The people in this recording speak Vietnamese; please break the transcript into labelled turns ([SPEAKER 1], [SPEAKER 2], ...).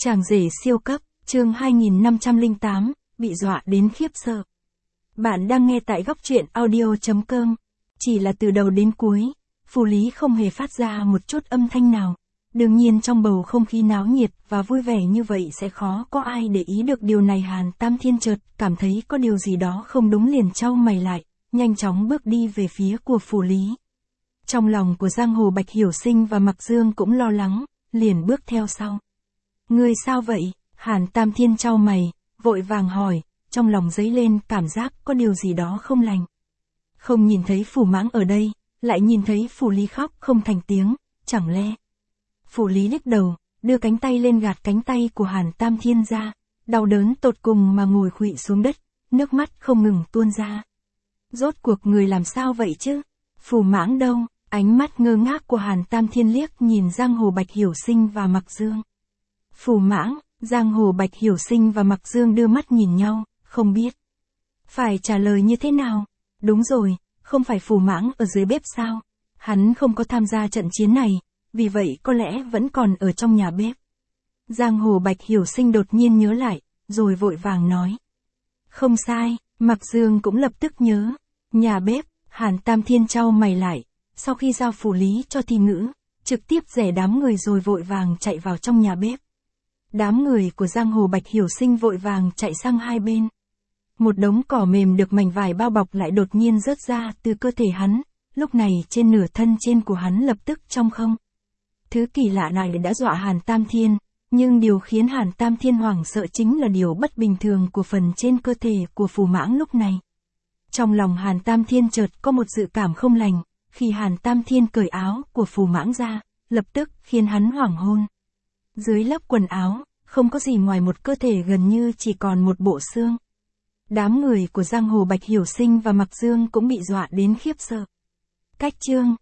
[SPEAKER 1] Chàng rể siêu cấp, chương 2508, bị dọa đến khiếp sợ. Bạn đang nghe tại góc truyện audio.com. Chỉ là từ đầu đến cuối, Phù Lý không hề phát ra một chút âm thanh nào. Đương nhiên trong bầu không khí náo nhiệt và vui vẻ như vậy sẽ khó có ai để ý được điều này. Hàn Tam Thiên chợt cảm thấy có điều gì đó không đúng, liền chau mày lại, nhanh chóng bước đi về phía của Phù Lý. Trong lòng của giang hồ Bạch Hiểu Sinh và Mặc Dương cũng lo lắng, liền bước theo sau. Ngươi sao vậy? Hàn Tam Thiên chau mày, vội vàng hỏi, trong lòng dấy lên cảm giác có điều gì đó không lành. Không nhìn thấy Phù Mãng ở đây, lại nhìn thấy Phù Lý khóc không thành tiếng, chẳng lẽ? Phù Lý lắc đầu, đưa cánh tay lên gạt cánh tay của Hàn Tam Thiên ra, đau đớn tột cùng mà ngồi khuỵu xuống đất, nước mắt không ngừng tuôn ra. Rốt cuộc người làm sao vậy chứ? Phù Mãng đâu? Ánh mắt ngơ ngác của Hàn Tam Thiên liếc nhìn giang hồ Bạch Hiểu Sinh và Mặc Dương. Phù Mãng, giang hồ Bạch Hiểu Sinh và Mặc Dương đưa mắt nhìn nhau, không biết phải trả lời như thế nào. Đúng rồi, không phải Phù Mãng ở dưới bếp sao? Hắn không có tham gia trận chiến này, vì vậy có lẽ vẫn còn ở trong nhà bếp. Giang hồ Bạch Hiểu Sinh đột nhiên nhớ lại, rồi vội vàng nói. Không sai, Mặc Dương cũng lập tức nhớ. Nhà bếp, Hàn Tam Thiên chau mày lại, sau khi giao Phù Lý cho thi ngữ, trực tiếp rẽ đám người rồi vội vàng chạy vào trong nhà bếp. Đám người của giang hồ Bạch Hiểu Sinh vội vàng chạy sang hai bên. Một đống cỏ mềm được mảnh vải bao bọc lại đột nhiên rớt ra từ cơ thể hắn, lúc này trên nửa thân trên của hắn lập tức trong không. Thứ kỳ lạ này đã dọa Hàn Tam Thiên, nhưng điều khiến Hàn Tam Thiên hoảng sợ chính là điều bất bình thường của phần trên cơ thể của Phù Mãng lúc này. Trong lòng Hàn Tam Thiên chợt có một dự cảm không lành, khi Hàn Tam Thiên cởi áo của Phù Mãng ra, lập tức khiến hắn hoảng hôn. Dưới lớp quần áo, không có gì ngoài một cơ thể gần như chỉ còn một bộ xương. Đám người của giang hồ Bạch Hiểu Sinh và Mặc Dương cũng bị dọa đến khiếp sợ. Cách chương